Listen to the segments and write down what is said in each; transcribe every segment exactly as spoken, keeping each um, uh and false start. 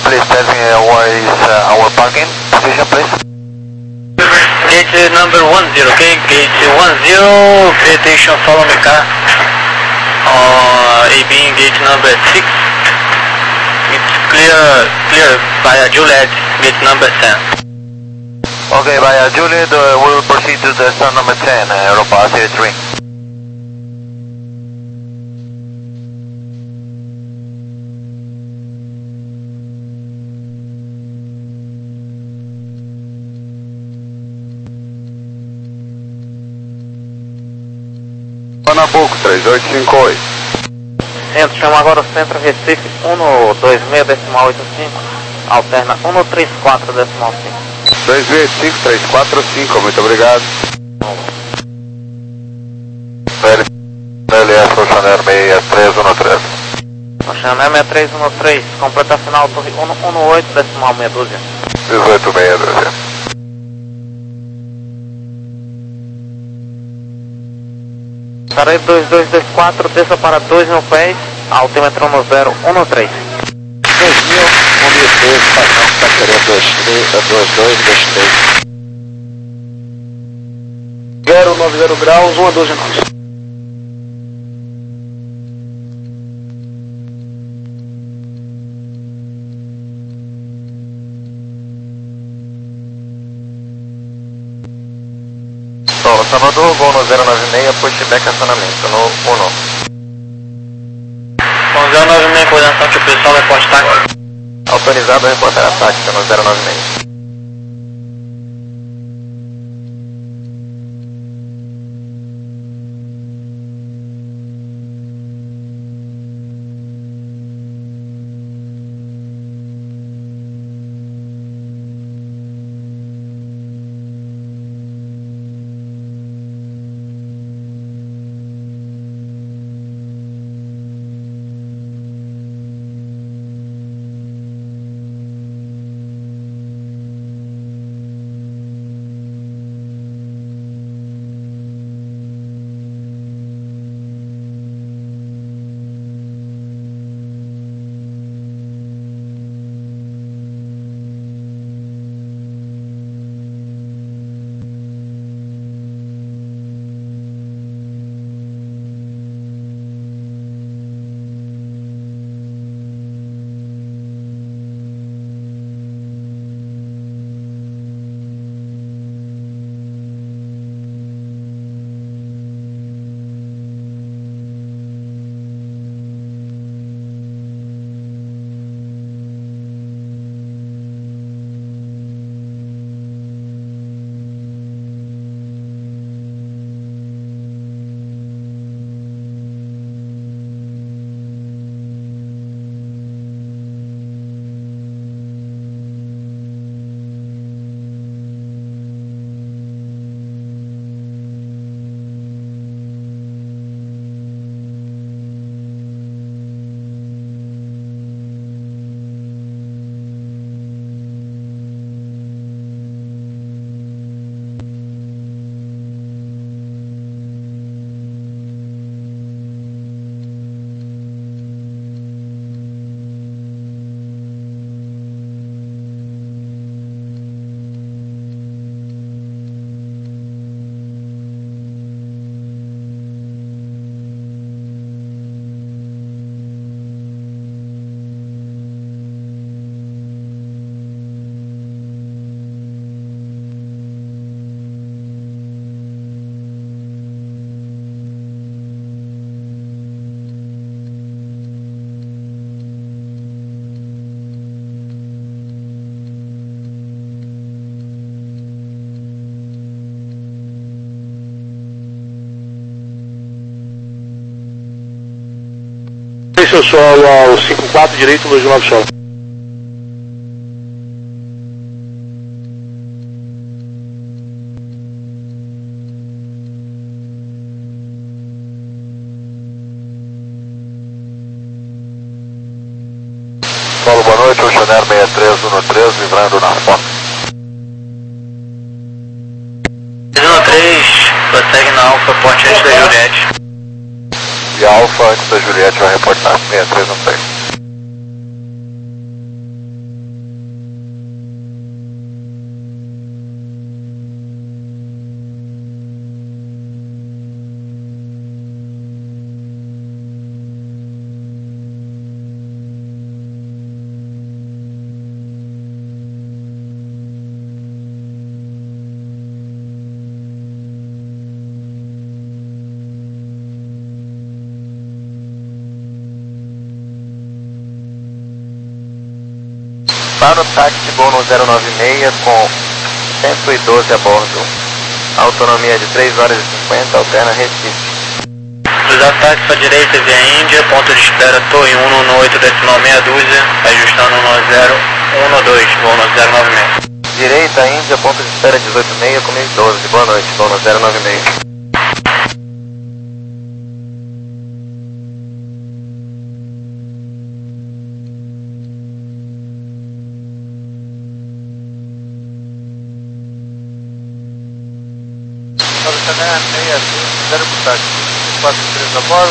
please tell me uh, where is uh, our parking position, please? Gate number one zero, okay? Gate one zero, citation follow me car. Uh, A B in gate number six. It's clear, clear via Juliet, gate number ten. Okay, via Juliet, uh, we'll proceed to the stand number ten, uh, Europa City three. Pernambuco, três oito cinco oito. Centro, chama agora o centro Recife um dois seis decimal oito cinco, alterna um três quatro decimal cinco. dois seis cinco três quatro cinco, muito obrigado. L S Rochaner seis três um três. Rochaner seis três um três, completa final torre um um oito decimal meia dúzia. dezoito meia dúzia. Sarei dois dois dois quatro, desça para dois mil pés, altímetro no zero um três. dois mil, um mil três, padrão, taqueria dois três, dois dois dois três. zero nove zero graus, uma dúzia nós. Salvador, voo no zero nove seis, pushback acionamento no um. Com zero nove seis, coordenação que o pessoal vai postar aqui. Autorizado a reportar a tática no zero nove seis. Seu solo ao cinco quatro direito, luz de nove solo. Solo, boa noite, Rochaner seis três um três, livrando na foto. um três, prossegue na Alfa, ponte antes da Juliette. E a Alfa antes da Juliette vai reportar seis três um três. Para o táxi voo no zero nove seis com cento e doze a bordo. Autonomia de três horas e cinquenta, alterna Recife. Cruzar táxi para direita via Índia, ponto de espera Torre um no oito decimal meia dúzia, ajustando no zero um dois, voo no zero nove seis. Direita Índia, ponto de espera dezoito seis, comigo doze, boa noite, voo no zero nove seis. Zero por táxi, quatro três a bordo,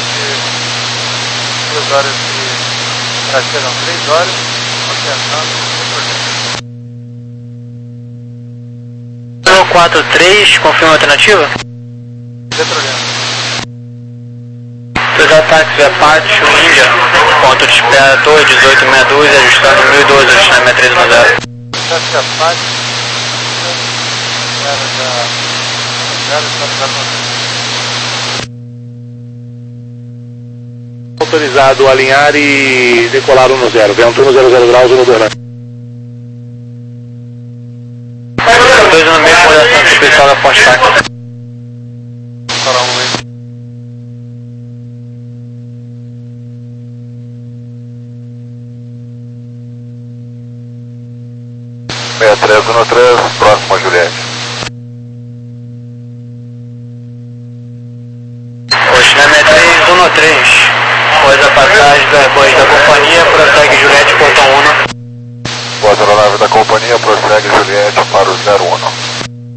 duas horas de traseira, três horas, zero quatro três, confirma a alternativa? Sem problema. Cruzar táxi via Pátio, Índia, ponto de espera Torre dezoito seis dúzia, ajustando mil e doze, ajustamento três um zero. Táxi via Pátio, era da zero, zero, Autorizado a alinhar e decolar um no zero. Vento no zero zero graus, um no dois. dois no meio, moderação especial da Ponte Táxi. sessenta e três, um no três, próximo a Juliette. Oxinamento três um três. Após a passagem do Airbus da companhia, prossegue Juliette Portão um. Boa aeronave da companhia, prossegue Juliette para o zero um.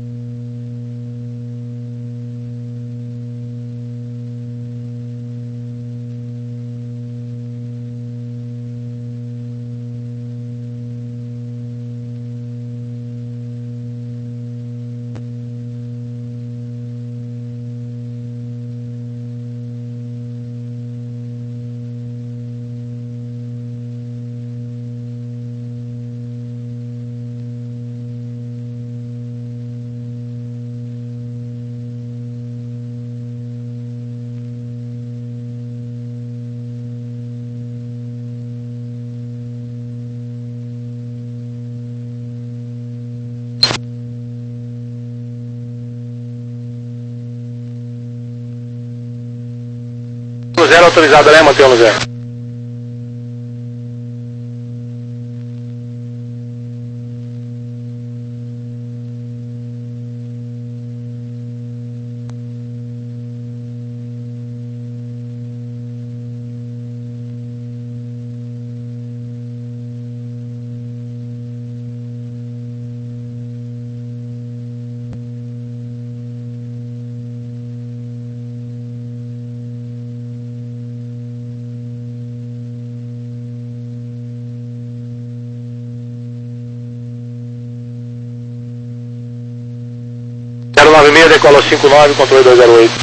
Zero autorizado, né? Mantém no zero. zero nove seis, decola cinco nove, controle dois zero oito.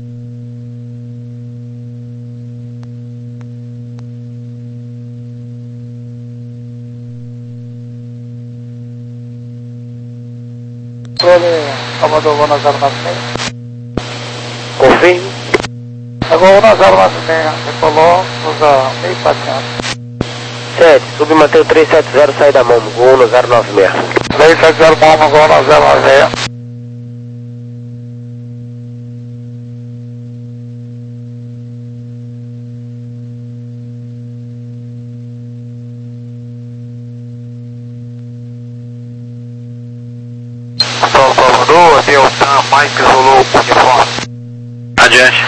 Controle, Salvador, voo na zero nove seis. Confirme. Agora na zero nove seis, decolou, usa meio passeado. sete, submantém três sete zero, saída da mão, voo no zero nove seis. três sete zero, vamos voo na zero nove seis. Salvador, aqui é o TAM, Mike Zulu Uniforme. Adiante.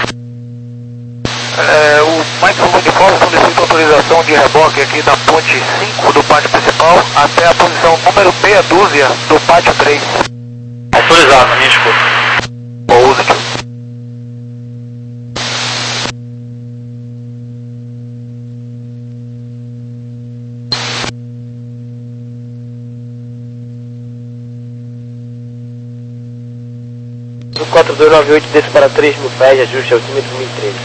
É, o Mike Zulu Uniforme solicita autorização de reboque aqui da ponte cinco do pátio principal até a posição número meia dúzia do pátio três. Autorizado, me desculpa. Positivo. quatro dois nove oito, desce para três mil pés, ajuste altímetro mil e treze.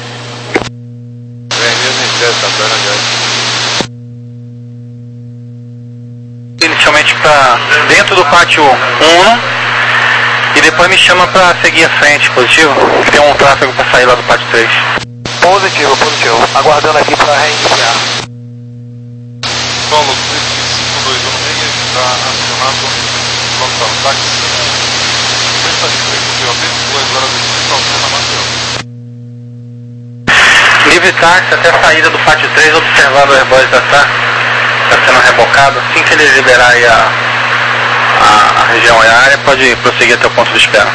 Inicialmente para dentro do pátio um e depois me chama para seguir à frente, positivo? Tem um tráfego para sair lá do pátio três. Positivo, positivo. Aguardando aqui para reiniciar. Solo cinco dois um. Santo, vamos ao táxi. Sexta distrito de Alpino, duas horas e trinta, Alpena Maceió. Livre táxi até a saída do pátio três, observando o Airbus da T A R, está sendo rebocado. Assim que ele liberar aí a, a, a região e a área, pode prosseguir até o ponto de espera.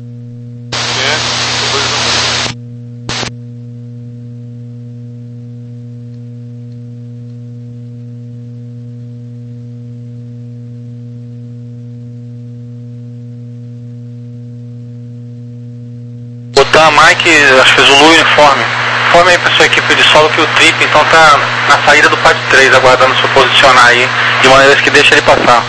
Botar Mike, acho que Zulu uniforme. Informe aí para sua equipe de solo que o trip então tá na saída do pátio três, aguardando se posicionar aí, de maneira que deixa ele passar.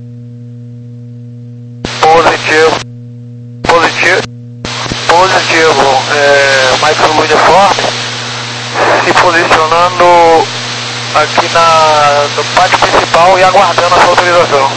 Positivo. Positivo. Positivo. É, Mike Zulu uniforme. Se posicionando aqui na, no pátio principal e aguardando a sua autorização.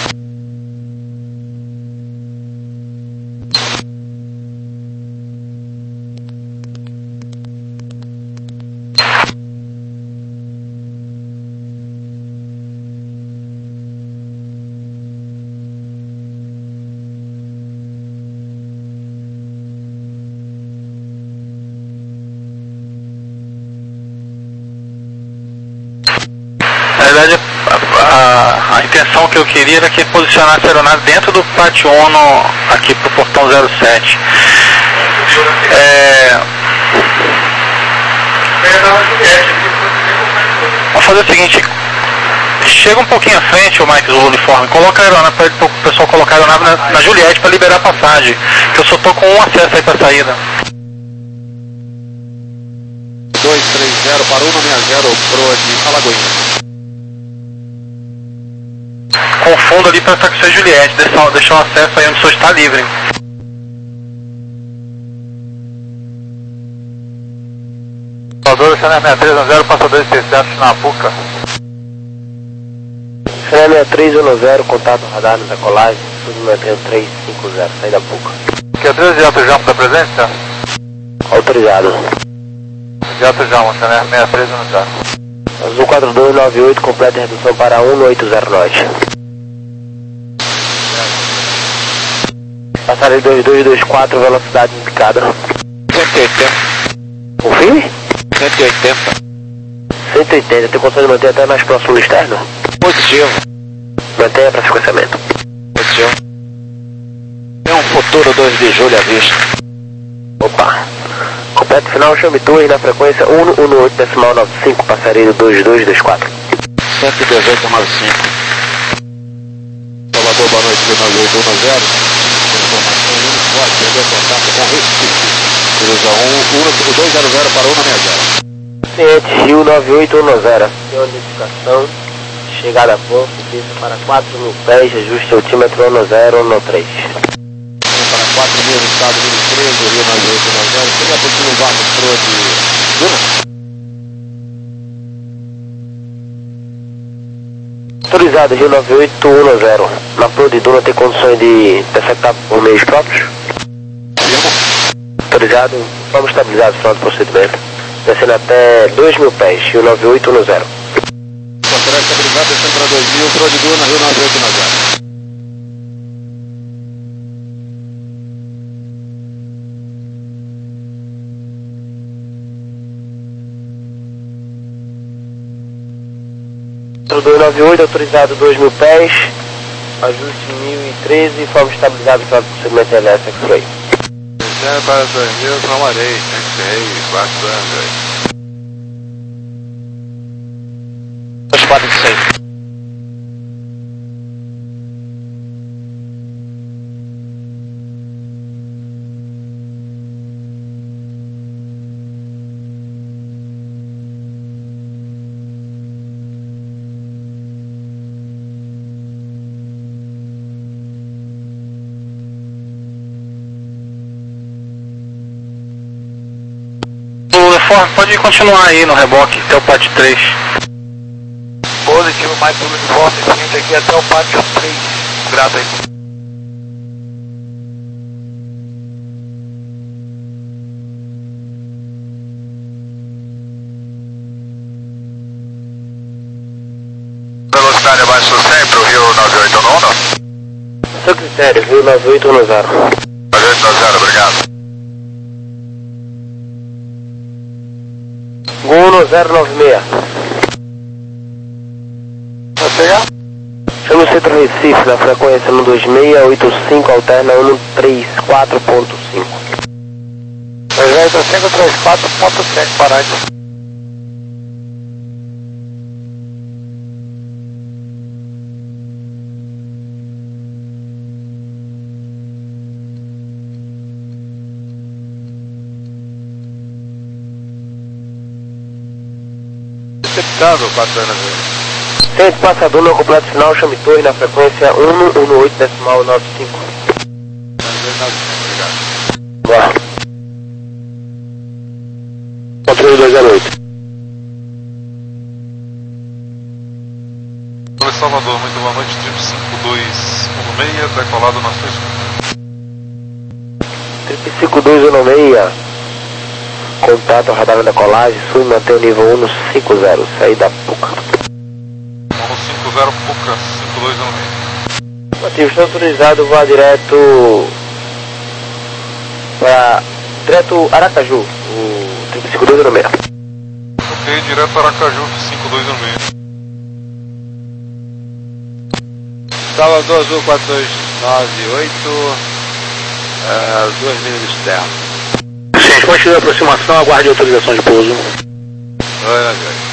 Na verdade, a, a, a intenção que eu queria era que ele posicionasse a aeronave dentro do pátio ONU, aqui pro portão zero sete. É... Vamos fazer o seguinte, chega um pouquinho à frente o Mike Zulu uniforme, coloca a aeronave para o pessoal colocar a aeronave na, na Juliette para liberar a passagem, que eu só tô com um acesso aí para saída. dois três zero para um seis zero pro de Alagoinha. Confunda ali para estar com o seu Juliette, deixar, deixar o acesso aí onde o senhor está livre. Salvador, Cena seis três um zero, passador especial na Apuca. Cena seis três um zero, contato radar na decolagem, tudo mantendo três cinco zero, saída Apuca. Q três de alto jambo da presença? Autorizado. De alto jambo, Cena seis três um zero. Azul quatro dois nove oito, completa a redução para um oito zero norte. Passagem dois dois dois quatro, velocidade indicada. cento e oitenta. Confirme? cento e oitenta. cento e oitenta, tem condição de manter até mais próximo do externo? Positivo. Mantenha para sequenciamento. Positivo. É um futuro dois de julho à vista. Opa. Completo final, chame tour na frequência um um oito decimal nove cinco, passareiro dois dois dois quatro. cento e dezoito nove cinco. Salvador, boa noite, nove oito um zero. Informação uniforme, perdeu contato com Recife. Cruza um, dois zero zero para um seis zero. Ciente, Rio nove oito um zero. Unificação, chegada a ponto, pista para quatro mil pés, ajuste altímetro um zero um três. Para quatro mil, estado número treze, Rio nove oito um zero. Seria possível vamos pro de Duna? Autorizado, Rio nove oito um zero. Na Pro de Duna tem condições de interceptar por meios próprios? Autorizado, vamos estabilizar o final do procedimento. Descendo até dois mil pés, Rio nove oito um zero. Será estabilizado, descendo para dois mil, Pro de Duna, Rio nove oito um zero. dois nove oito, autorizado dois mil pés, ajuste mil e treze, forma estabilizada para o procedimento L S X-Ray. zero para dois mil, Tramarei, X-Ray, quatro anos. dois quatro seis. Pode continuar aí no reboque até o pátio três. Positivo, mais um uniforme, seguinte aqui até o pátio três. Grato aí. Velocidade abaixo do cem para o Rio nove oito um. seu critério, Rio nove oito um zero. nove oito um zero, obrigado. um zero nove seis. Vai pegar? Chama o Centro Recife na frequência um dois seis oito cinco, alterna um três quatro ponto cinco. dois oito cinco três quatro ponto cinco, parado. Receptando quatro anos. Centro passador não completo final, chame torre na frequência um um oito decimal nove cinco. Obrigado. Bora. Controle dois zero oito. Oi, Salvador, muito boa noite, trip cinco dois um seis, decolado na sua escuta. Trip cinco dois um seis. Contato ao radar da colagem, sul e mantém o nível um no cinco zero, saída Puca. um cinco zero, Puca, cinco dois um seis. Motivo, está autorizado, vá direto para direto Aracaju, o trip cinco dois um seis. Ok, direto Aracaju, cinco dois um seis. Salvador Azul quatro dois nove oito, uh, duas milhas de terra. Gente, continue a aproximação, aguarde autorização de pouso. Oi, oi.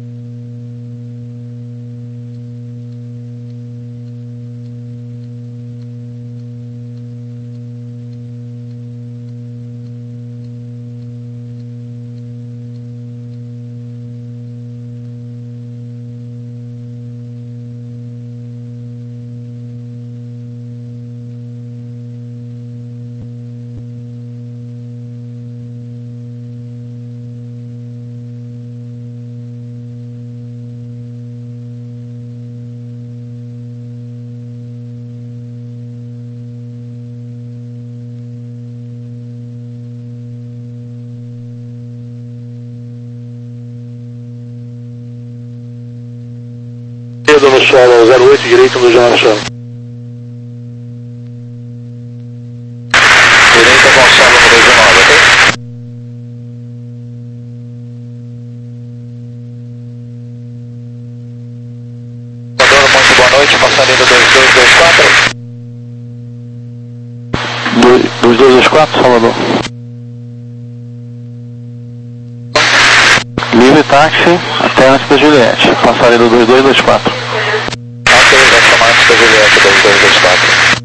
No solo zero oito, direito no Johnson. Direita Gonçalo no dois nove, ok? Salvador, muito boa noite, passarinho dois dois dois quatro. dois dois dois quatro, Salvador. Livre táxi até antes da Juliette, passarelo dois dois dois quatro. Ok, vai chamar antes da Juliette dois dois dois quatro.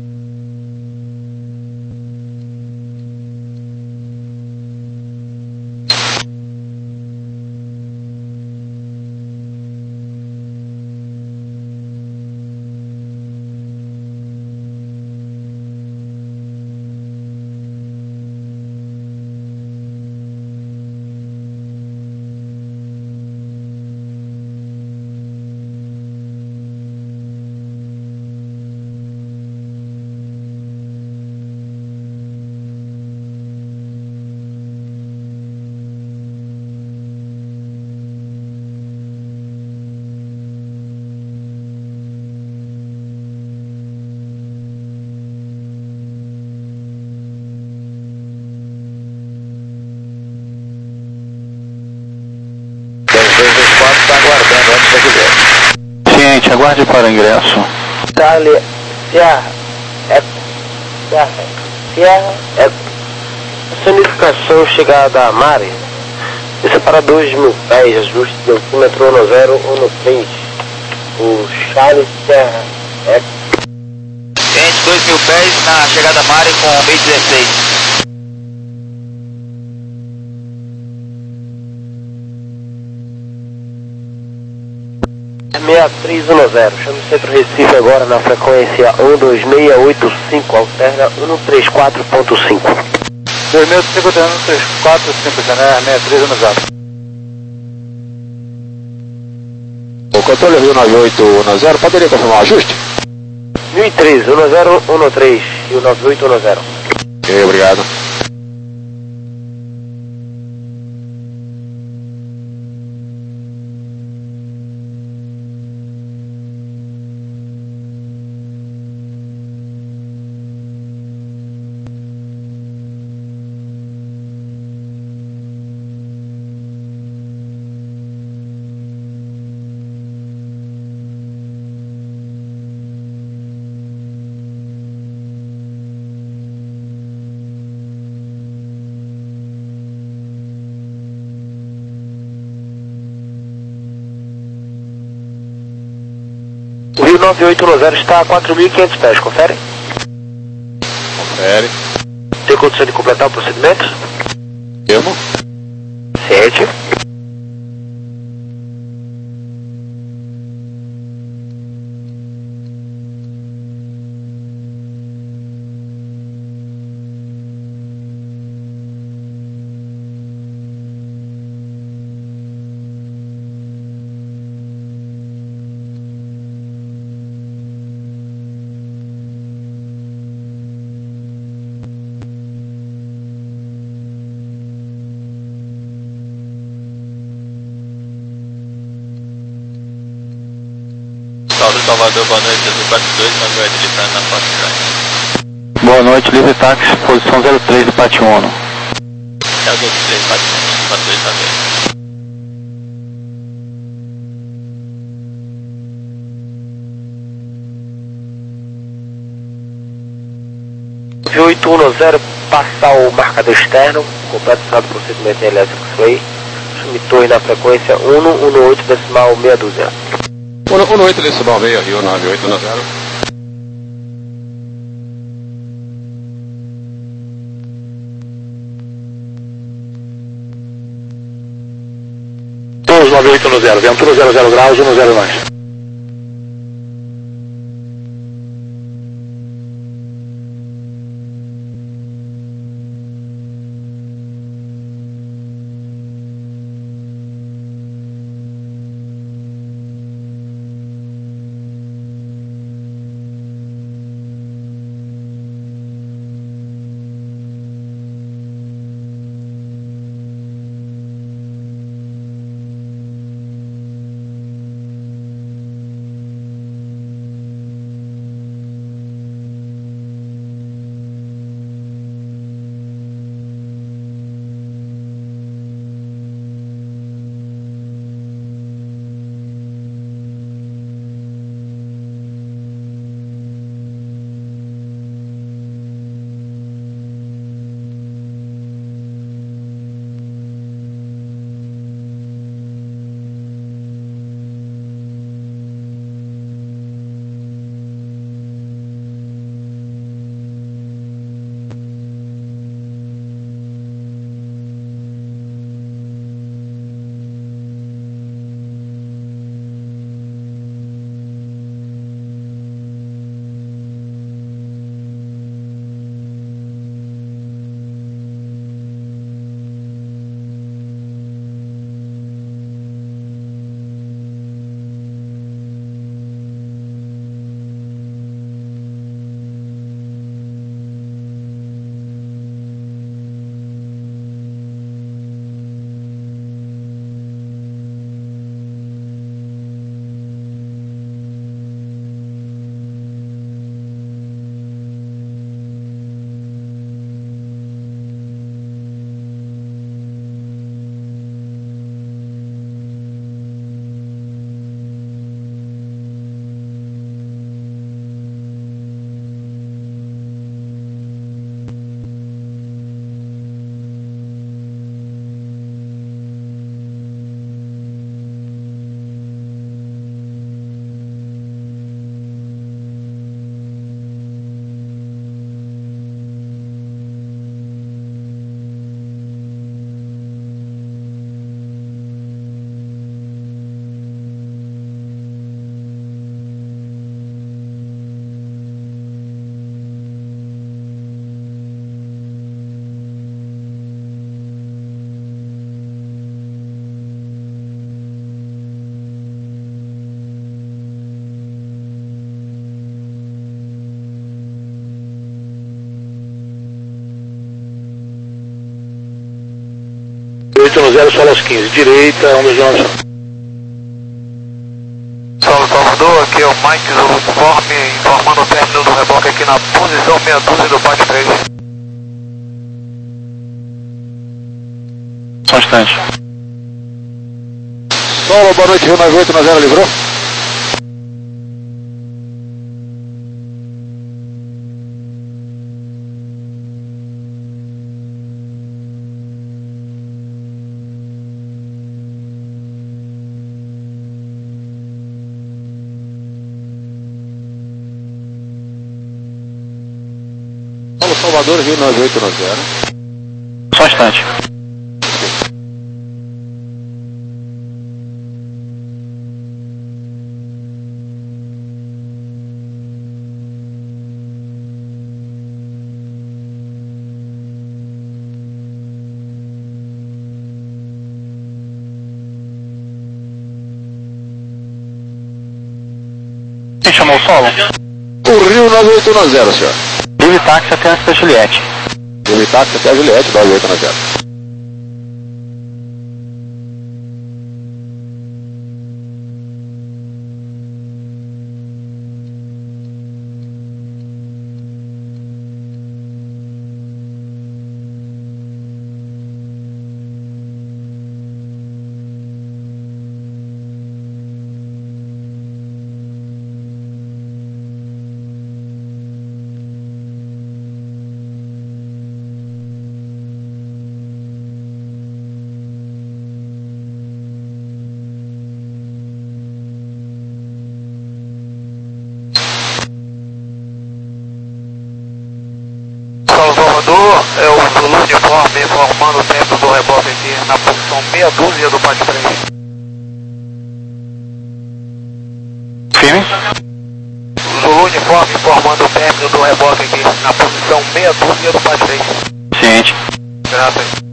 Está aguardando antes da Juliette. Ciente, aguarde para ingresso. Charlie, Sierra, Eco, Sierra, Sierra, Eco. Personificação chegada da Mari. Isso é para dois mil pés, ajuste de altímetro um zero um três. O Charlie, Sierra, Eco. Gente, dois mil pés na chegada Mari com B dezesseis. seis três um zero, chama o Centro Recife agora na frequência um dois seis oito cinco, alterna um três quatro ponto cinco. dois mil cinco três quatro cinco, janela seis três um zero. O controle Rio nove oito um zero, poderia confirmar o ajuste? mil e três, um zero um três e o nove oito um zero. Ok, obrigado. o nove oito um zero está a quatro mil e quinhentos pés, confere? Confere. Tem condição de completar o procedimento? Temo. Ciente. Salvador, boa noite, zero quatro dois, Manuel Edilitano na Fox Drive. Boa noite, livre táxi, posição zero três do Pátio Uno. É o doze três, quatro dois também. nove oito um zero, passar o marcador externo, completo do procedimento em elétrico X-Ray, chame torre na frequência um um oito decimal meia dúzia. um oito decimal meia, Rio nove oito um zero. Todos nove oito um zero, Ventura zero zero graus, um zero mais. oito um zero, solo aos quinze, direita, um dois nove. Salve Salvador, aqui é o Mike Zulu Informe, informando o término do reboque aqui na posição meia dúzia do Pátio três. Só um instante. Solo, boa noite, Rio nove oito um zero, livrou? Salvador, Rio nove oito nove zero. Só um instante. Quem chamou o solo? O Rio nove oito nove zero, senhor. Livre táxi até antes da Juliette. Livre táxi até a Juliette, nove oito nove zero. Salvador, é o Zulu uniforme informando o tempo do reboque aqui na posição meia dúzia do pátio três. Firme? Zulu uniforme informando o tempo do reboque aqui na posição meia dúzia do pátio três. Ciente. Graças.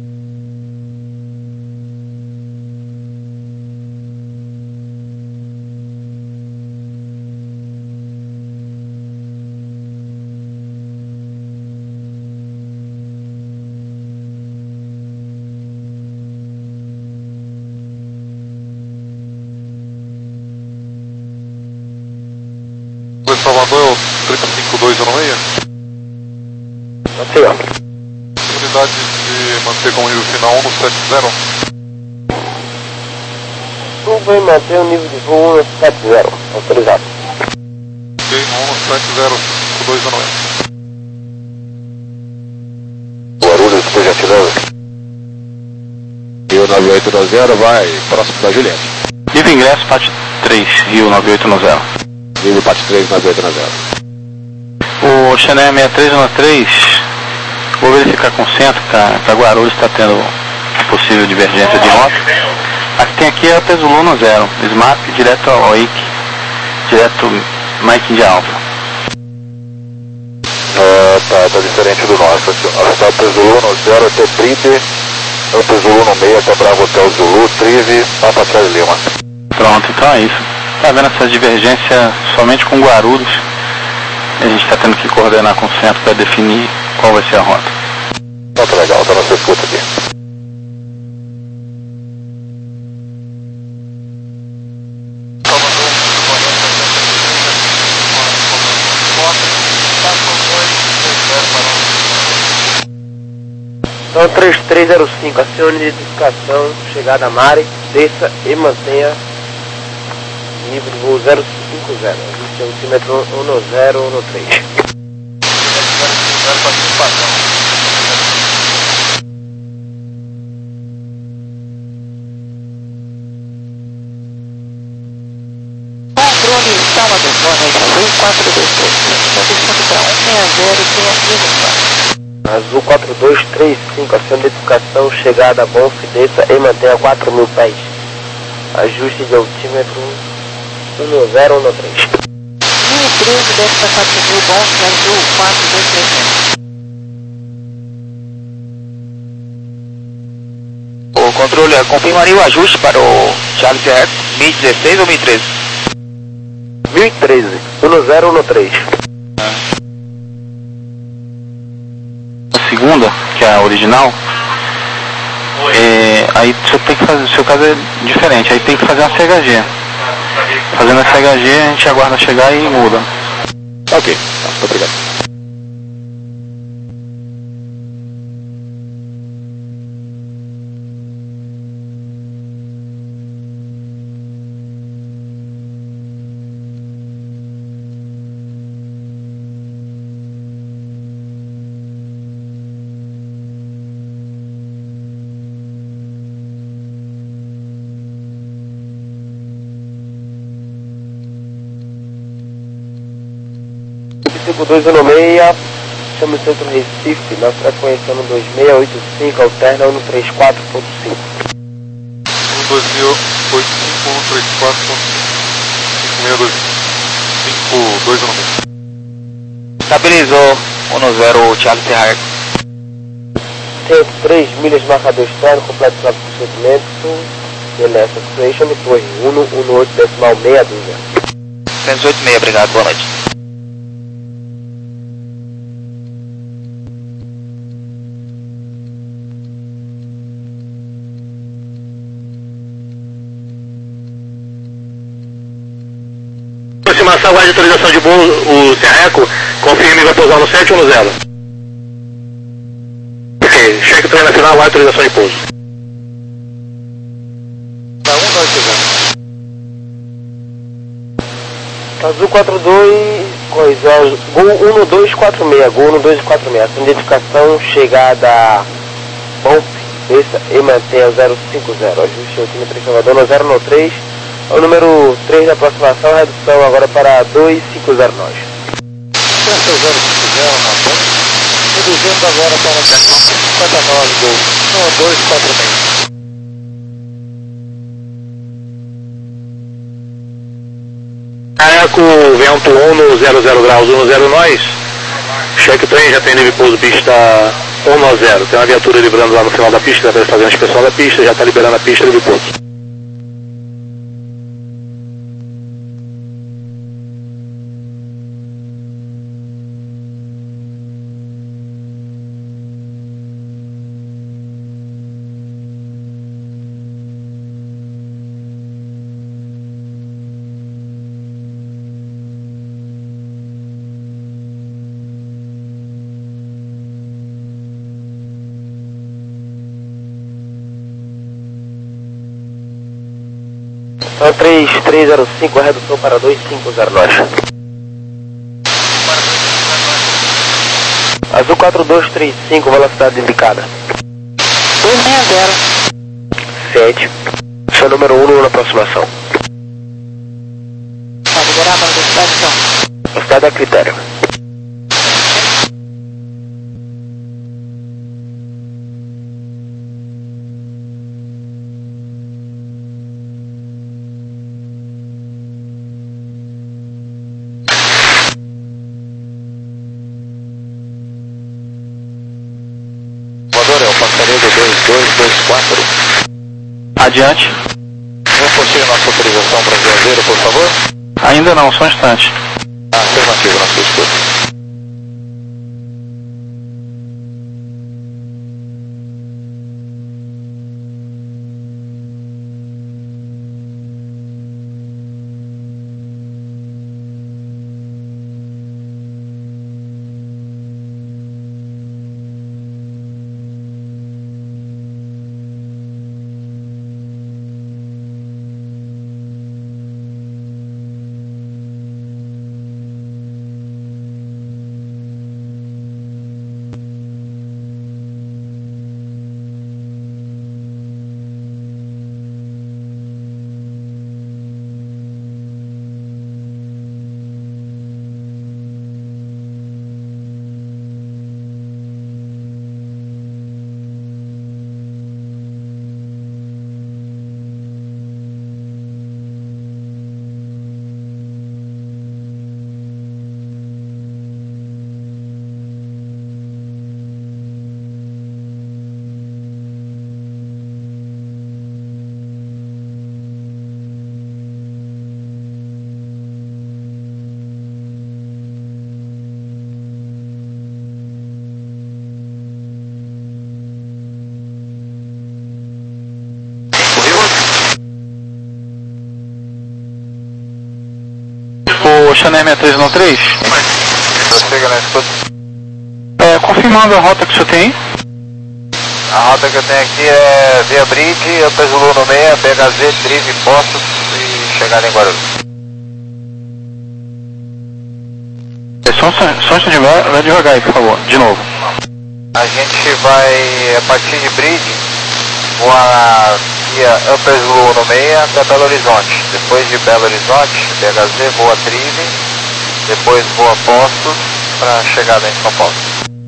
Salvador é o trinta e cinco dois zero seis. Aqui, ó. Possibilidade de manter como nível final um no sete zero. Tu vai manter o nível de voo no sete zero, autorizado. Ok, um no sete zero cinco dois zero seis. Guarulhos, por gentileza. Rio nove oito nove zero vai próximo da Juliette. Livre ingresso, pátio três, Rio nove oito nove zero. Livre pátio três, nove oito nove zero. O Xené seis três um três, vou verificar com o centro, cara, que a Guarulhos está tendo possível divergência de rota. A que tem aqui é a Zulu no zero, S M A P direto ao O I C, direto Mike de Alfa. Ah, tá, tá diferente do nosso. A P Zulu no zero até trinta, a P Zulu no meio até Bravo Hotel Zulu, Trive, Papa Charlie Lima. Pronto, então é isso. Tá vendo essa divergência somente com Guarulhos? A gente está tendo que coordenar com o centro para definir qual vai ser a rota. Tá, tá legal, tá na sua escuta aqui. Então três três zero cinco, acione identificação, chegada a Mari, desça e mantenha nível de voo zero cinco zero, ajuste altímetro um zero um três. Controle Salvador, boa noite, Azul quatro dois três, está deixando para um seis zero e tem aqui Azul quatro dois três cinco, acione identificação, chegada a Bonf, desça e mantenha quatro mil pés. Ajuste de altímetro um zero um três. Linha treze deve passar por mil Bonf, Azul quatro dois três cinco. O controle confirmaria o ajuste para o Charles Rex mil e dezesseis ou mil e treze? mil e treze, um zero um três. A segunda, que é a original, é, aí você tem que fazer, o seu caso é diferente, aí tem que fazer uma C H G. Fazendo a C H G, a gente aguarda chegar e muda. Ok, tá, muito obrigado. cinco dois um seis, estamos no centro Recife, na frequência um dois seis oito cinco, alterna um três quatro ponto cinco. um dois seis oito cinco, um três quatro ponto cinco, cinco dois um. Estabilizou, um zero, Thiago Serra. cento e três milhas, marcador externo, completo para procedimento, Celeste Acceleration, depois um um oito decimal meia dúzia. trezentos e oito seis, obrigado, boa noite. Aproximação, aguarde autorização de voo, o Serreco, confirme vai pousar no sete ou no zero? Ok, cheque treino nacional, aguarde autorização de pouso. Tá um, nós chegamos. Azul quatro dois, coisa, Gol um dois quatro seis, Gol um dois quatro seis, identificação, chegada Bump, desça e mantenha zero cinco zero, ajuste altímetro Salvador no zero três, o número três da aproximação, redução agora para dois cinco zero nós. Desce o zero cinco zero na ponte, reduzindo agora para cinquenta e nove, Gol um dois quatro seis. Careco, vento um no zero zero graus, um no zero nós. Cheque trem, já tem livre pouso pista um no zero. Tem uma viatura livrando lá no final da pista, vai fazer a inspeção da pista, já está liberando a pista, livre pouso. Então três três zero cinco, redução para dois cinco zero nós. Azul quatro dois três cinco, velocidade indicada. dois seis zero. sete. Seu número um na aproximação. Pode liberar para a velocidade então. Velocidade a critério. Passaria do dois dois dois quatro. Adiante. Vou possuir nossa autorização para Juazeiro, por favor? Ainda não, só um instante. Ah, afirmativo, na sua escuta. O Chanel seis três um três. Prossiga na escuta. É, confirmando a rota que o senhor tem. A rota que eu tenho aqui é via Bridge, Upper Zulu no meia, B H Z, Drive, Postos e chegada em Guarulhos. É só, só um instante, vai, vai devagar aí, por favor, de novo. A gente vai, a partir de Bridge, voar via Upper Zulu no meia até Belo Horizonte. Depois de Belo Horizonte, B H Z voa Drive, depois voa Postos para chegada em São Paulo.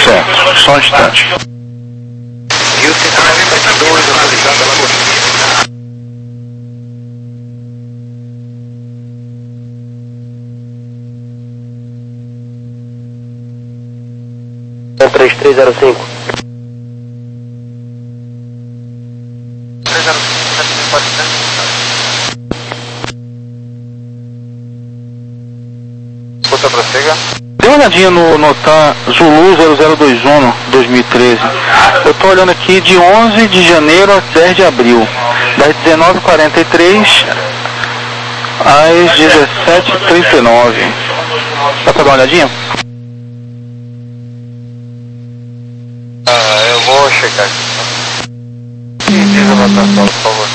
Certo, só um instante. E o cinco nove sete dois autorizado a Lagoinha. três três zero cinco. três zero cinco, pode ser. Escuta, prossiga. Dê uma olhadinha no Notan Zulu zero zero dois um dois mil e treze. Eu tô olhando aqui de onze de janeiro a dez de abril, das dezenove e quarenta e três às dezessete e trinta e nove. Dá pra dar uma olhadinha? Ah, eu vou checar aqui. Diz a votação, por favor.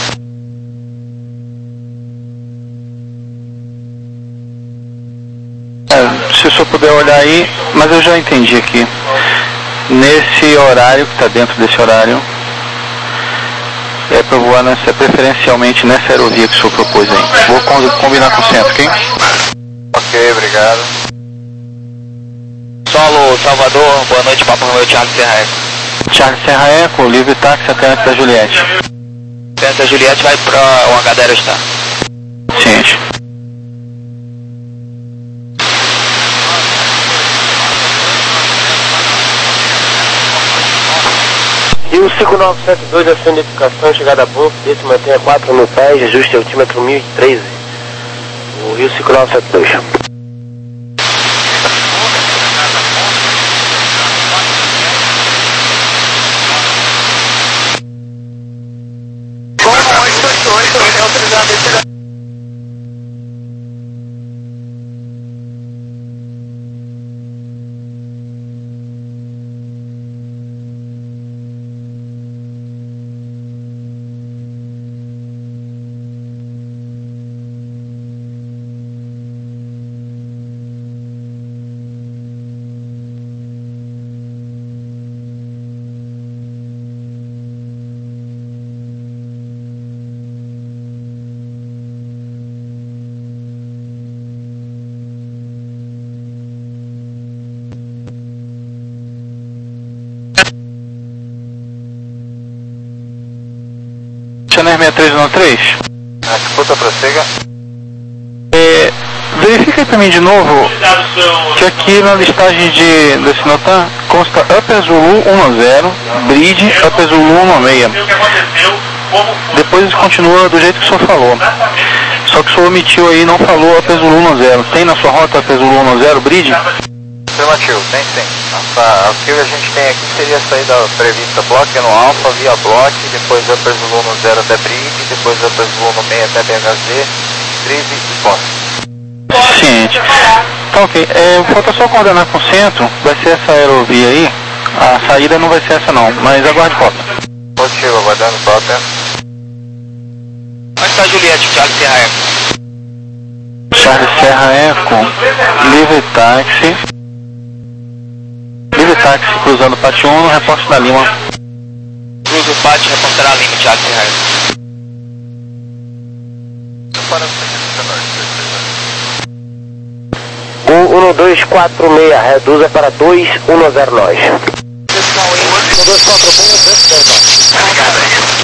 É, se o senhor puder olhar aí, mas eu já entendi aqui. Nesse horário, que está dentro desse horário, é para voar nessa, preferencialmente nessa aerovia que o senhor propôs aí. Vou combinar com o centro, ok? Ok, obrigado. Solo Salvador, boa noite, Papo Romeu, Charles Serra Eco. Charles Serra Eco, livre táxi até antes da Juliette. Antes da Juliette vai para o H zero está. Ciente. E o cinco nove sete dois, a sua identificação, chegada a bordo, desse mantenha quatro mil pés, ajuste altímetro mil e treze. O Rio cinco nove sete dois. Channel seis três um três. Ah, escuta, prossiga. É, verifica aí para mim de novo que aqui na listagem de, desse Notan consta Upper Zulu dez, Bridge Upper Zulu dezesseis. Depois isso continua do jeito que o senhor falou. Só que o senhor omitiu aí e não falou Upper Zulu dez. Tem na sua rota Upper Zulu dez, Bridge? Afirmativo, tem sim. Nossa, o que a gente tem aqui seria a saída prevista block no Alpha via block, depois Upper Zulu no zero até Bridge, depois Upper Zulu no seis até B H Z, Trise e Posse. Ciente. Tá ok. É, falta só coordenar com o centro, vai ser essa aerovia aí. A saída não vai ser essa não, mas aguarde rota. Positivo, aguardando rota. Onde está a Juliette, Charles Serra Eco? Charles Serra Eco, livre táxi. Livre táxi cruzando o Pátio um, reporte da Lima. Cruza o pátio, reportará a Lima, Charles Serra Eco. um um dois quatro seis, reduza para dois um zero nós. um dois quatro seis, carregado aí.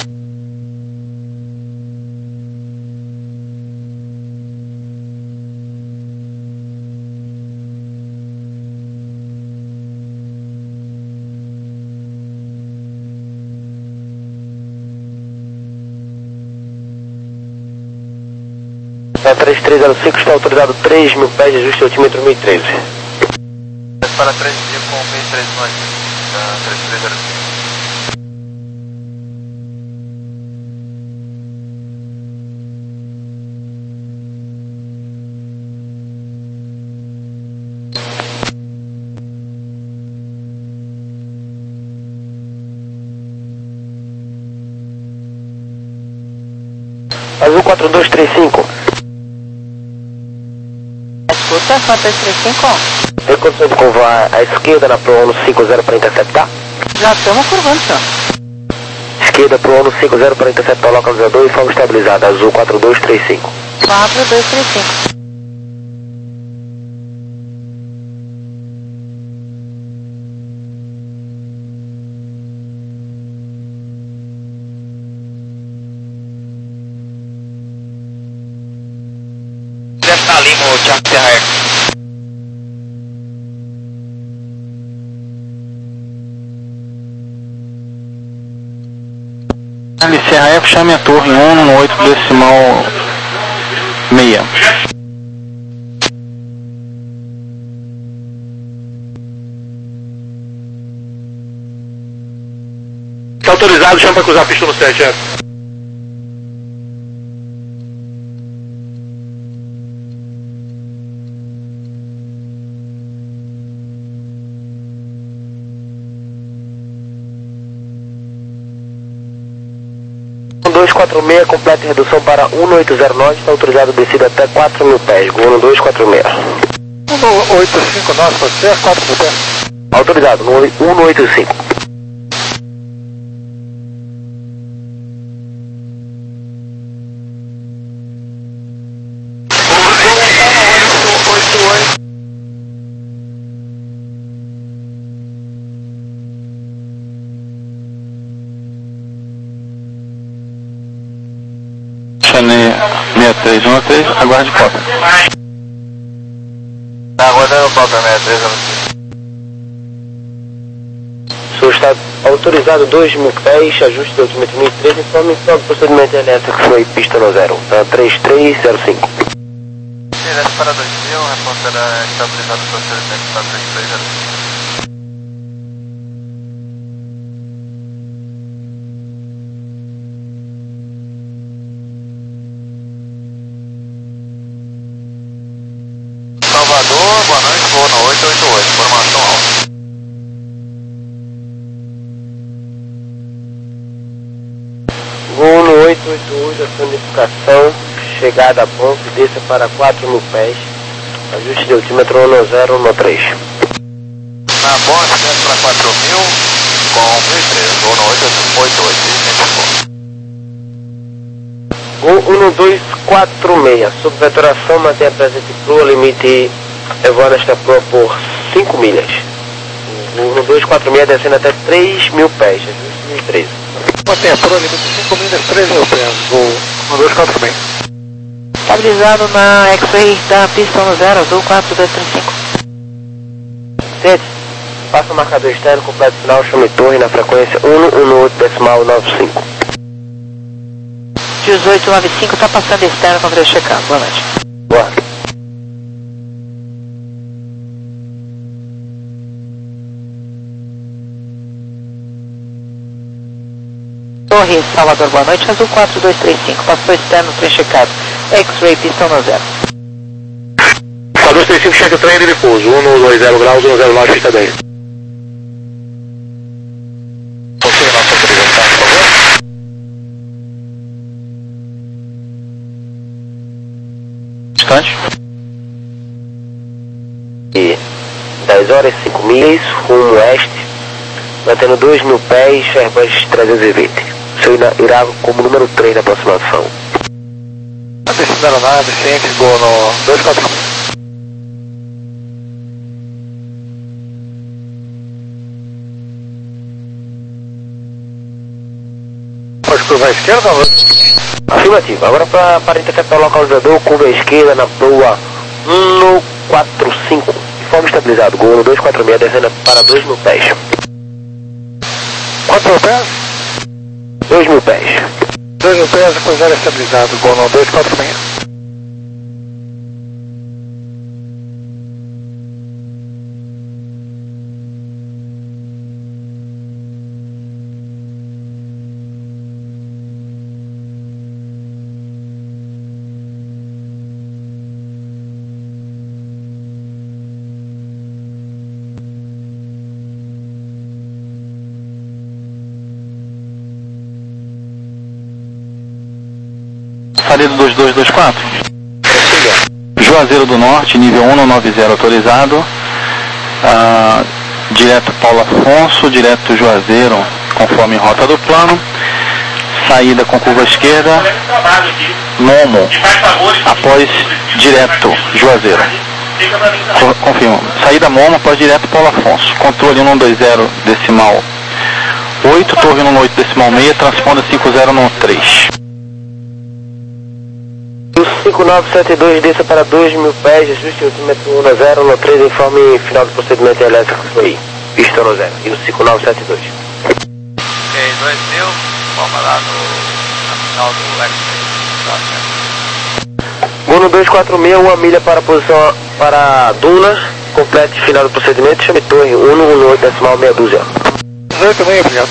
três três zero cinco está autorizado três mil pés de ajuste altímetro mil e treze. Para três dias com o três nós, três três zero cinco. Azul quatro dois três cinco. Escuta, quatro dois três cinco. Tem condição de curvar à esquerda na Pro ONU cinco zero quarenta e sete, tá? Já estamos curvando, senhor. Esquerda Pro ONU cinco zero quarenta e sete para o localizador e forma estabilizada, Azul quatro dois três cinco. quatro dois três cinco. Limo, Thiago Serra Eco. Ali, Serra Eco, chame a torre um no oito decimal meia. Tá autorizado, chama para cruzar a pista no sete, é. dois quatro seis, completa redução para um oito zero nove, está autorizado descida até quatro mil pés, Gol dois quatro seis. um oito cinco, nossa, pode ser quatro mil pés. Autorizado, no um oito cinco. Chanel seis três um três, aguarde cópia. Tá aguardando cópia seis três um três. O senhor está autorizado dois mil pés, ajuste de altímetro mil e treze, informe do procedimento elétrico foi pista no zero, tá três três zero cinco. Direto para dois mil, repórter estabilizado o procedimento para três três zero cinco. Salvador, boa noite, voo no oito oito oito, formação alta. Voo no oito oito oito, a sonificação, chegada a ponto, desça para quatro mil pés, ajuste de altímetro um zero um três. Na ponte, desce para quatro mil, com mil e treze, voo no oito oito oito, identificou. Gol um dois quatro seis, sob veturação, mantenha presente proa, limite levando esta proa por cinco milhas. um dois quatro seis descendo até três mil pés, ajuste mil e treze. Mantém a proa, limite cinco milhas, três mil pés, Gol um dois quatro seis. Estabilizado na X-Ray da pista um zero, azul quatro dois três cinco. Sete, passa o marcador externo, completo final, chame torre na frequência um um oito decimal nove cinco. dezoito nove cinco, está passando externo com três checando. Boa noite. Boa. Torre Salvador, boa noite. Azul quatro dois três cinco, passou externo, trem checado. X-Ray, pistão no zero. quatro dois três cinco, cheque o trem de repouso, um dois zero graus, um zero nove, pista dez. Ok, nossa autorização, por favor. Instante. E dez horas e cinco milhas, rumo oeste, mantendo dois mil pés, Airbus trezentos e vinte. O senhor irá- irá como número três na aproximação. Descendo a aeronave, ciente, Gol no dois quatro seis. Pode curvar à esquerda ou não? Afirmativo. Agora para, para interceptar o localizador, curva à esquerda na proa um quatro cinco. Informe estabilizado, Gol no dois quatro seis, descendo para dois mil pés. Quanto mil pés? dois mil pés. dois mil pés, depois era estabilizado, Gol no dois quatro seis. Saída dois dois dois quatro. Juazeiro do Norte, nível um nove zero autorizado. Ah, direto Paulo Afonso, direto Juazeiro, conforme rota do plano. Saída com curva esquerda. Momo, após direto Juazeiro. Co- Confirmo. Saída Momo após direto Paulo Afonso. Controle um dois zero decimal oito, torre um oito decimal seis, transponda cinco zero três. O cinco nove sete dois, desça para dois mil pés, ajuste altímetro um zero um três, informe final do procedimento elétrico aí. Pista um zero, e no cinco nove sete dois. Ok, dois mil, forma lá no, na final do X-Ray. Gono dois quatro seis, uma milha para a posição para a Duna, complete final do procedimento, chame torre um um oito decimal meia dúzia. dezoito meia, obrigado.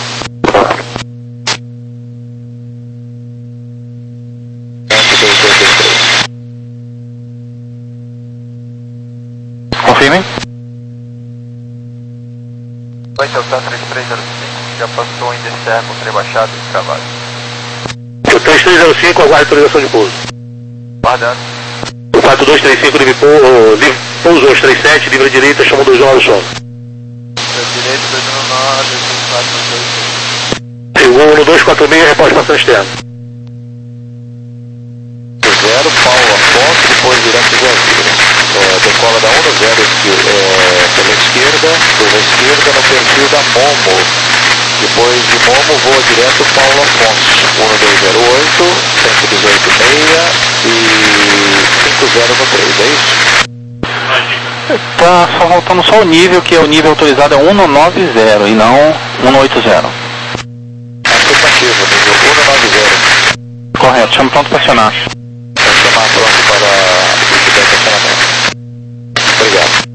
Confirmem. Vai Celta três três zero cinco, já passou em Descer com trem baixado de trabalho. O três três zero cinco, aguarde autorização de pouso. Guardando. O quatro dois três cinco, livre pouso, livre pouso dois três sete, livre direita, chama dois nove sono. Direito dois um nove, dois quatro dois. Chegou no dois quatro seis, repórter passando externo. Zero, Paulo Afonso, depois direto zero. É, decola da um zero é, pela esquerda, curva esquerda no perfil da Momo. Depois de Momo voa direto Paulo Afonso. um dois zero oito, cento e dezoito e cinco zero no três, é isso? Tá só voltando só o nível, que é o nível autorizado é um nove zero e não um oito zero. Afirmativo, nível um nove zero. Correto, chama pronto para acionar. Vou chamar pronto para o estacionamento. Obrigado.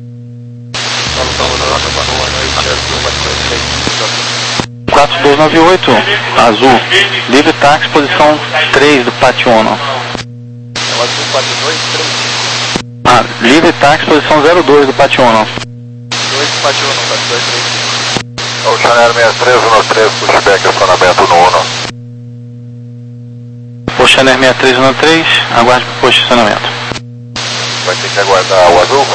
quatro dois nove oito, azul, livre táxi, posição três do pátio um. Azul quatro dois três cinco. Ah, livre táxi, posição zero dois do pátio um. dois do pátio um, quatro dois três cinco. O Chanel sessenta e três um três, pushback, acionamento no um. Oceaner sessenta e três um três, aguarde para o posicionamento. Vai ter que aguardar o azul?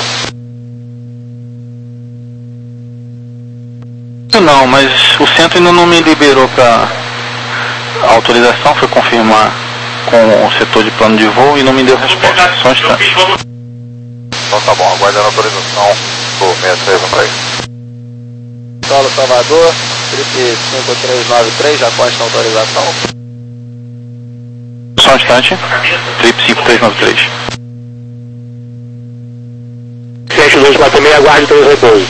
Não, mas o centro ainda não me liberou para a autorização, foi confirmar com o setor de plano de voo e não me deu resposta. Só um instante. Então tá bom, aguardando a autorização do sessenta e três um três. Solo Salvador, trip cinco três nove três, já consta a autorização. Só um instante. Trip cinco três nove três. sete dois quatro seis, aguarde três repouso.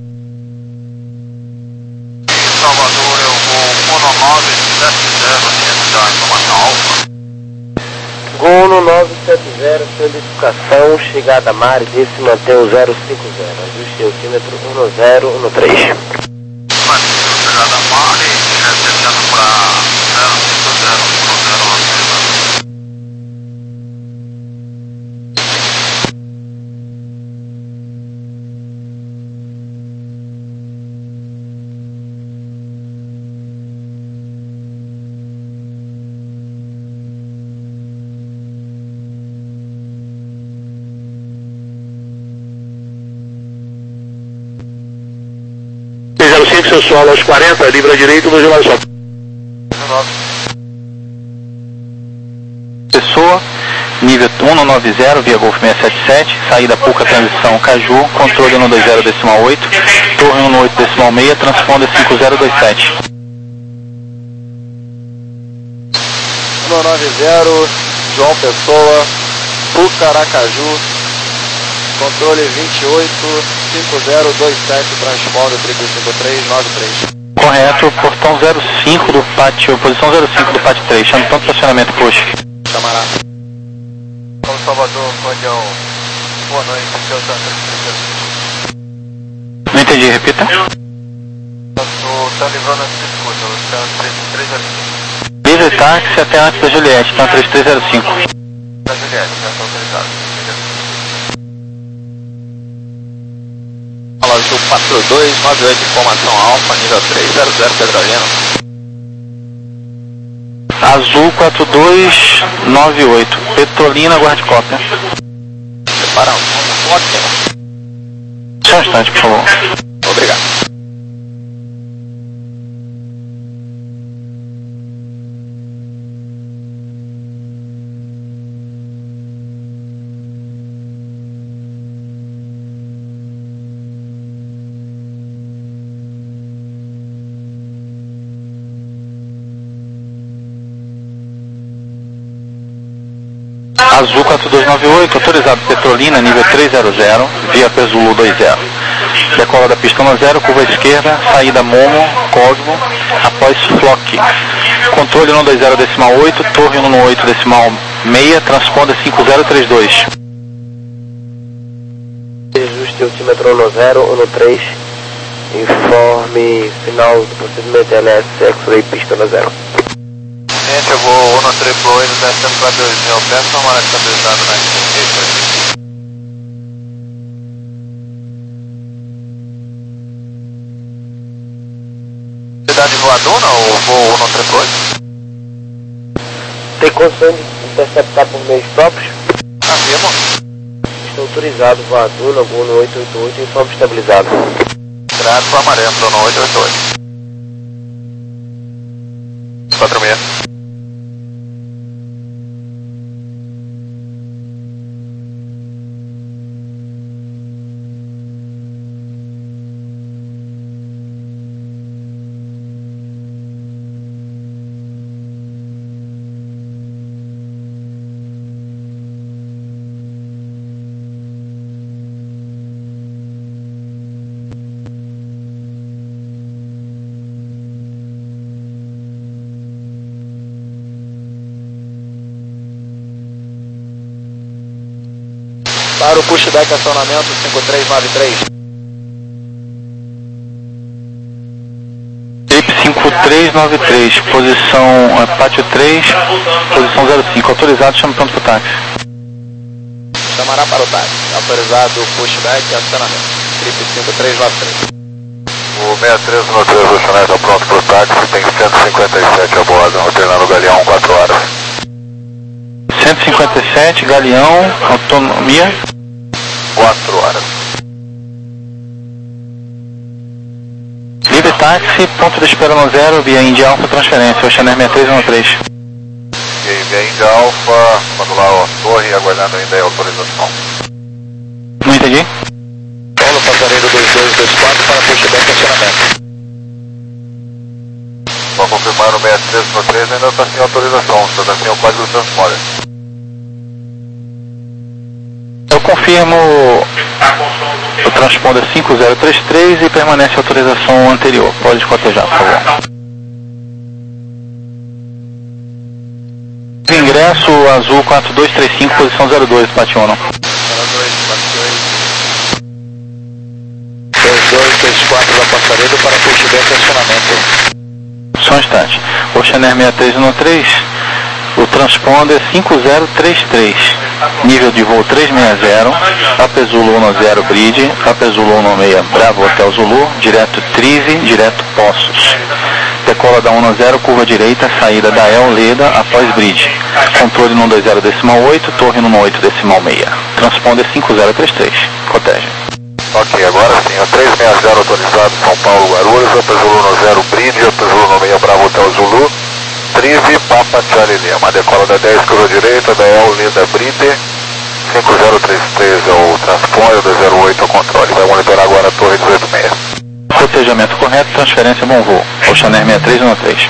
Salvador, eu vou um nove sete zero, ciência da informação alfa. Gono nove sete zero, solidificação, chegada a mar, desse mantém o zero cinco zero, ajuste altímetro um zero um três. Mantém chegada a mar e descendo para zero cinco zero um zero um três. zero cinco, seu solo aos quarenta, livre à direita, dois nove sono. Pessoa, nível um nove zero, via Golf seiscentos e setenta e sete, saída Puca Transição Caju, controle um dois zero decimal oito, torre um oito decimal seis, transponder cinco zero dois sete. um nove zero, João Pessoa, Pucaracaju, controle vinte e oito, cinco zero dois sete, transponder triplo cinco três nove três. Correto, portão zero cinco do pátio, posição zero cinco do pátio três, chama pronto estacionamento, puxa. Camarada. São Salvador, Código, boa noite, seu Santa. Não entendi, repita. O San livrando antes de escuta, o San três três zero cinco. Livre táxi até antes da Juliette, então três três zero cinco. Da Juliette, já está autorizado. Fala, Azul quatro dois nove oito, informação alfa, nível três zero zero, Petrolina. Azul quatro dois nove oito, Petrolina, aguarde cópia. Prepara um cópia. Só um instante, por favor. Obrigado. Azul quatro dois nove oito, autorizado Petrolina, nível três zero zero, via Zulu dois zero. Decola da pista um zero, curva esquerda, saída Momo, Cosmo, após Flock. Controle um dois zero decimal oito, torre um oito decimal seis, transponda cinco zero três dois. Ajuste altímetro um zero, um três, informe final do procedimento L S, X-Ray pista um zero. Gente, eu vou um triplo oito, descendo para dois mil, peço uma hora estabilizada na interface. Cidade voadora ou voo um triplo oito? Tem condição de interceptar por meios próprios? Afirmo. Estou autorizado, voador, voo no oito oito oito, informe estabilizado. Trato amarelo no oito oito oito. quatro seis. Para o pushback acionamento cinco três nove três. Trip cinco três nove três, posição é, Pátio três, posição zero cinco, autorizado, chama pronto para o táxi. Chamará para o táxi, autorizado pushback e acionamento. Trip cinco três nove três. O seis três um três do Chanel está pronto para o táxi, tem cento e cinquenta e sete a bordo, alternando o Galeão, quatro horas. cento e cinquenta e sete, Galeão, autonomia? quatro horas. Livre táxi, ponto de espera no zero, via Indy Alpha, transferência, o Chanel seis três um três. E aí, via Indy Alpha, mando lá a torre, aguardando ainda a autorização. Não entendi? Paulo Passareiro dois dois dois quatro para pushback e acionamento. Vou confirmar no seis três um três, ainda está sem autorização, só está sem o código do transponder. Eu confirmo o transponder cinco zero três três e permanece a autorização anterior. Pode cotejar, por favor. Ingresso azul quatro dois três cinco, posição zero dois, Pationa. dois dois dois quatro da Passaredo para pushback e acionamento. Só um instante. O Chanel seis três um três, o transponder cinco zero três três. Nível de voo três seis zero, A P Zulu um zero Bridge, A P Zulu um seis Bravo Hotel Zulu, direto Trize, direto Poços. Decola da um zero, curva direita, saída da El Leda após Bridge. Controle no dois zero decimal oito, torre no oito decimal seis. Transponder cinco zero três três. Protege. Ok, agora sim, o três seis zero autorizado, São Paulo, Guarulhos, A P Zulu um zero Bridge, A P Zulu um seis Bravo Hotel Zulu. Trize, Papa Charlie Lima, decola da dez, curva direita, da El Leda Bride, cinco zero três três é o transponder, dois zero oito é o controle, vai monitorar agora a torre dezoito seis. Cotejamento correto, transferência bom voo. O Chanel seis três um três.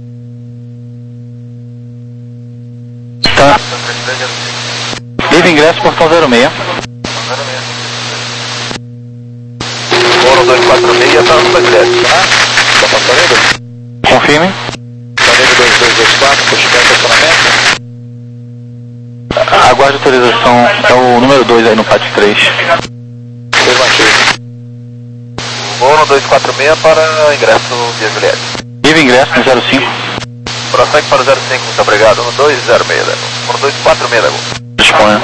Tá. Livre ingresso, portão zero seis. Boro dois quatro seis, está no direto, tá? Tá passando? Confirme. Passaredo dois dois dois quatro, pushback e acionamento. Aguarde autorização, é o número dois aí no Pátio três. Afirmativo. Boro dois quatro seis para ingresso via Juliette. Livre ingresso no zero cinco. Prossegue para o zero cinco, muito obrigado. um dois zero seis, um dois quatro seis, Disponha.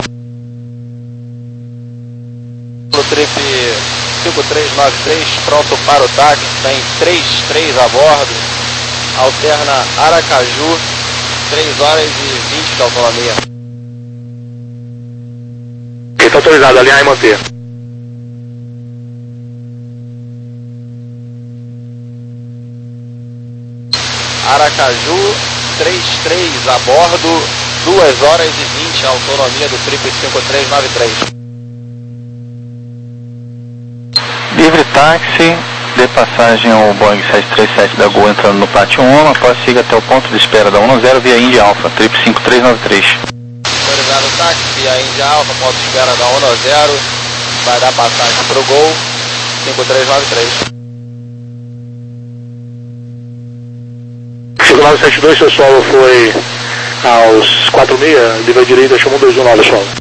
O trip cinco três nove três, pronto para o táxi, tem três três a bordo. Alterna Aracaju, três horas e vinte de autonomia. Está autorizado, alinhar e manter. Aracaju, três três a bordo, duas horas e vinte a autonomia do trip cinco três nove três. Livre táxi, dê passagem ao Boeing sete três sete da Gol entrando no Pátio um, após siga até o ponto de espera da um zero via Indy Alpha, trip cinco três nove três. Autorizado o táxi, via Índia Alfa, ponto de espera da um zero, vai dar passagem pro Gol, cinco três nove três. cinco nove sete dois, seu solo foi aos quatro milhas, nível direita, chama um dois um nove, solo.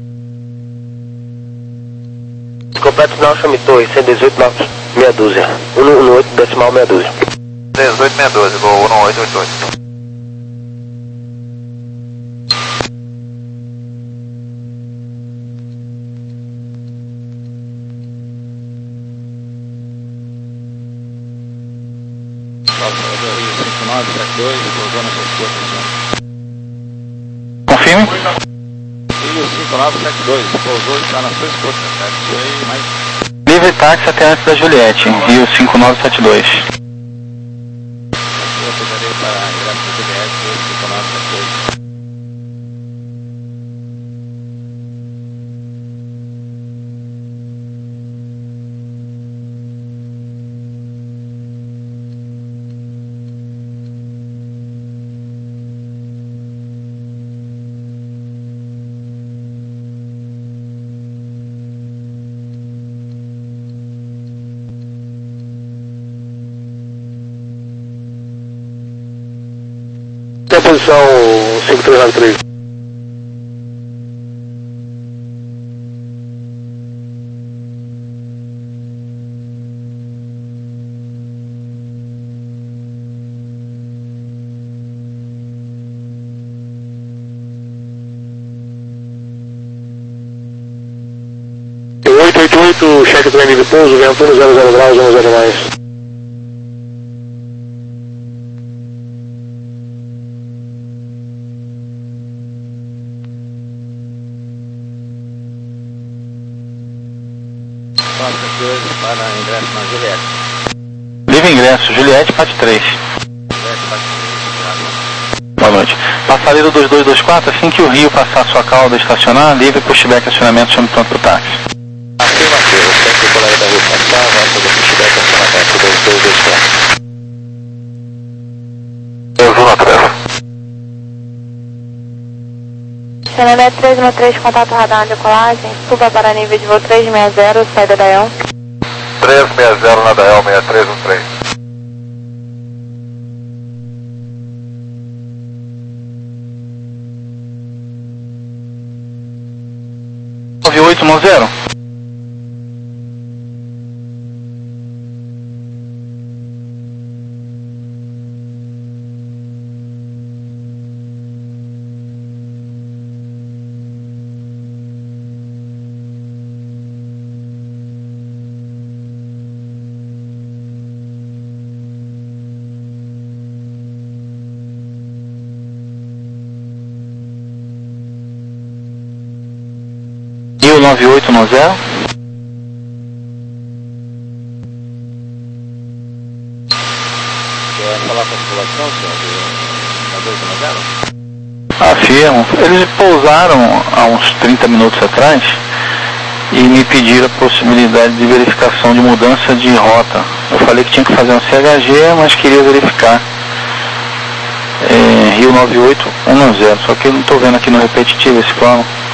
Completo final, chame torre, cento e dezoito, meia dúzia, cento e dezoito decimal meia dúzia. dezoito meia doze, vou um oito oito oito. cinco nove sete dois, pousou na sua escuta. Confirme. Rio cinco nove sete dois, pousou e está na sua escuta. Foi mais... Livre táxi até antes da Juliette, Rio cinco nove sete dois. Eu pegarei para ingresso da Juliette, Rio cinco nove sete dois. Tem a posição cinco três nove três. oito oito oito, cheque do nível de pouso, vento um zero zero graus, um zero mais. Para ingresso na Juliette. Livre ingresso, Juliette, P A T três. Boa noite. Passaredo dois dois dois quatro, assim que o Rio passar sua cauda e estacionar, livre pushback acionamento, chame pronto pro táxi. Afirmativo, sempre o colega da Rio passar, volta do pushback acionamento dois dois dois quatro. Eu vou na treva. Xanamé três um três, contato radar de decolagem, suba para nível de voo trezentos e sessenta, saída da Ion. trezentos e sessenta na Dael seis três um três. nove oito um zero. Rio nove oito um zero. Quer falar com a população, senhor, do dois um zero? Afirmo. Eles pousaram há uns trinta minutos atrás e me pediram a possibilidade de verificação de mudança de rota. Eu falei que tinha que fazer um C H G, mas queria verificar. É, Rio nove oito um zero, só que eu não estou vendo aqui no repetitivo esse plano.